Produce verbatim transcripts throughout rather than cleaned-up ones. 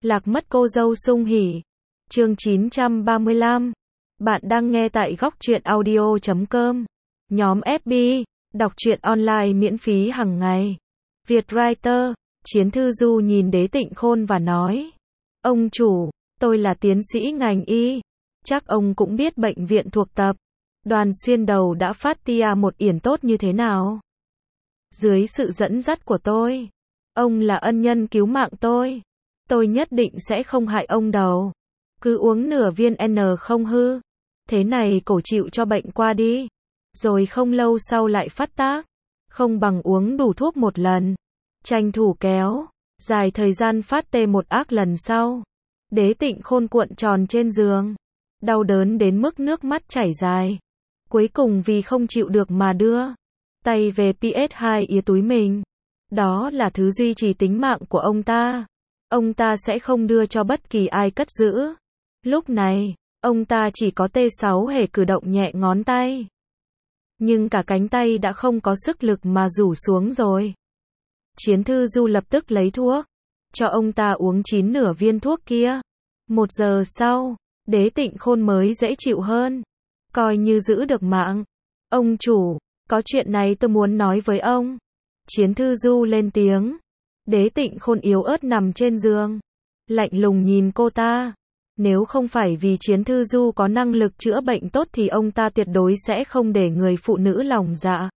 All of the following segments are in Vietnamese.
Lạc mất cô dâu sung hỉ. Chương chín trăm ba mươi lăm. Bạn đang nghe tại góc truyện audio chấm com. Nhóm ép bê, đọc truyện online miễn phí hàng ngày. Vietwriter, Chiến Thư Du nhìn Đế Tịnh Khôn và nói: Ông chủ, tôi là tiến sĩ ngành y. Chắc ông cũng biết bệnh viện thuộc tập Đoàn Xuyên Đầu đã phát tia một yển tốt như thế nào. Dưới sự dẫn dắt của tôi, ông là ân nhân cứu mạng tôi. Tôi nhất định sẽ không hại ông đâu. Cứ uống nửa viên N không hư. Thế này cổ chịu cho bệnh qua đi. Rồi không lâu sau lại phát tác. Không bằng uống đủ thuốc một lần. Tranh thủ kéo dài thời gian phát tê một ác lần sau. Đế Tịnh Khôn cuộn tròn trên giường. Đau đớn đến mức nước mắt chảy dài. Cuối cùng vì không chịu được mà đưa tay về pê ét hai ía túi mình. Đó là thứ duy trì tính mạng của ông ta. Ông ta sẽ không đưa cho bất kỳ ai cất giữ. Lúc này, ông ta chỉ có tê sáu hề cử động nhẹ ngón tay. Nhưng cả cánh tay đã không có sức lực mà rủ xuống rồi. Chiến Thư Du lập tức lấy thuốc, cho ông ta uống chín nửa viên thuốc kia. Một giờ sau, Đế Tịnh Khôn mới dễ chịu hơn. Coi như giữ được mạng. Ông chủ, có chuyện này tôi muốn nói với ông. Chiến Thư Du lên tiếng. Đế Tịnh Khôn yếu ớt nằm trên giường. Lạnh lùng nhìn cô ta. Nếu không phải vì Chiến Thư Du có năng lực chữa bệnh tốt thì ông ta tuyệt đối sẽ không để người phụ nữ lòng dạ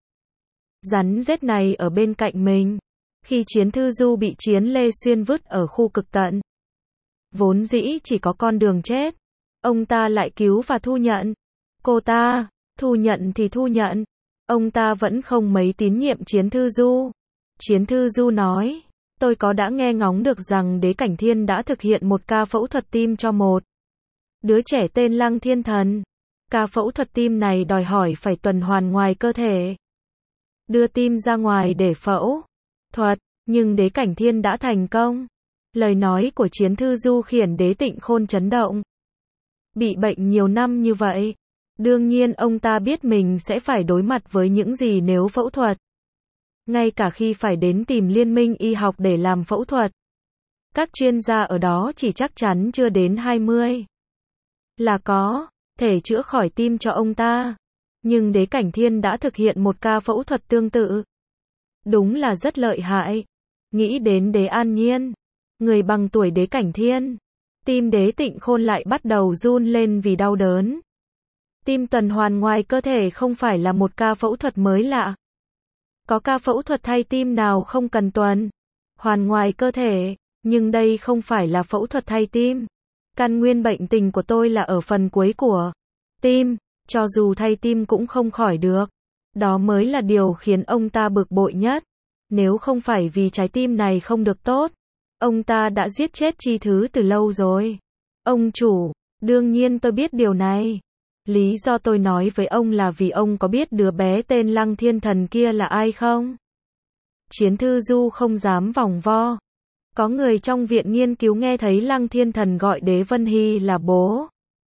rắn rết này ở bên cạnh mình. Khi Chiến Thư Du bị Chiến Lê Xuyên vứt ở khu cực tận, vốn dĩ chỉ có con đường chết, ông ta lại cứu và thu nhận cô ta. Thu nhận thì thu nhận. Ông ta vẫn không mấy tín nhiệm Chiến Thư Du. Chiến Thư Du nói: Tôi có đã nghe ngóng được rằng Đế Cảnh Thiên đã thực hiện một ca phẫu thuật tim cho một đứa trẻ tên Lăng Thiên Thần. Ca phẫu thuật tim này đòi hỏi phải tuần hoàn ngoài cơ thể, đưa tim ra ngoài để phẫu thuật, nhưng Đế Cảnh Thiên đã thành công. Lời nói của Chiến Thư Du khiến Đế Tịnh Khôn chấn động. Bị bệnh nhiều năm như vậy, đương nhiên ông ta biết mình sẽ phải đối mặt với những gì nếu phẫu thuật. Ngay cả khi phải đến tìm Liên minh y học để làm phẫu thuật, các chuyên gia ở đó chỉ chắc chắn chưa đến hai mươi là có thể chữa khỏi tim cho ông ta. Nhưng Đế Cảnh Thiên đã thực hiện một ca phẫu thuật tương tự. Đúng là rất lợi hại. Nghĩ đến Đế An Nhiên, người bằng tuổi Đế Cảnh Thiên, tim Đế Tịnh Khôn lại bắt đầu run lên vì đau đớn. Tim tuần hoàn ngoài cơ thể không phải là một ca phẫu thuật mới lạ. Có ca phẫu thuật thay tim nào không cần tuần hoàn ngoài cơ thể, nhưng đây không phải là phẫu thuật thay tim. Căn nguyên bệnh tình của tôi là ở phần cuối của tim, cho dù thay tim cũng không khỏi được. Đó mới là điều khiến ông ta bực bội nhất. Nếu không phải vì trái tim này không được tốt, ông ta đã giết chết Chi Thứ từ lâu rồi. Ông chủ, đương nhiên tôi biết điều này. Lý do tôi nói với ông là vì ông có biết đứa bé tên Lăng Thiên Thần kia là ai không? Chiến Thư Du không dám vòng vo. Có người trong viện nghiên cứu nghe thấy Lăng Thiên Thần gọi Đế Vân Hy là bố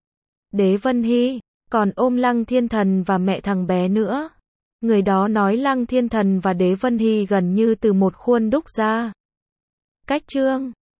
Đế Vân Hy, còn ôm Lăng Thiên Thần và mẹ thằng bé nữa. Người đó nói Lăng Thiên Thần và Đế Vân Hy gần như từ một khuôn đúc ra. Cách trương,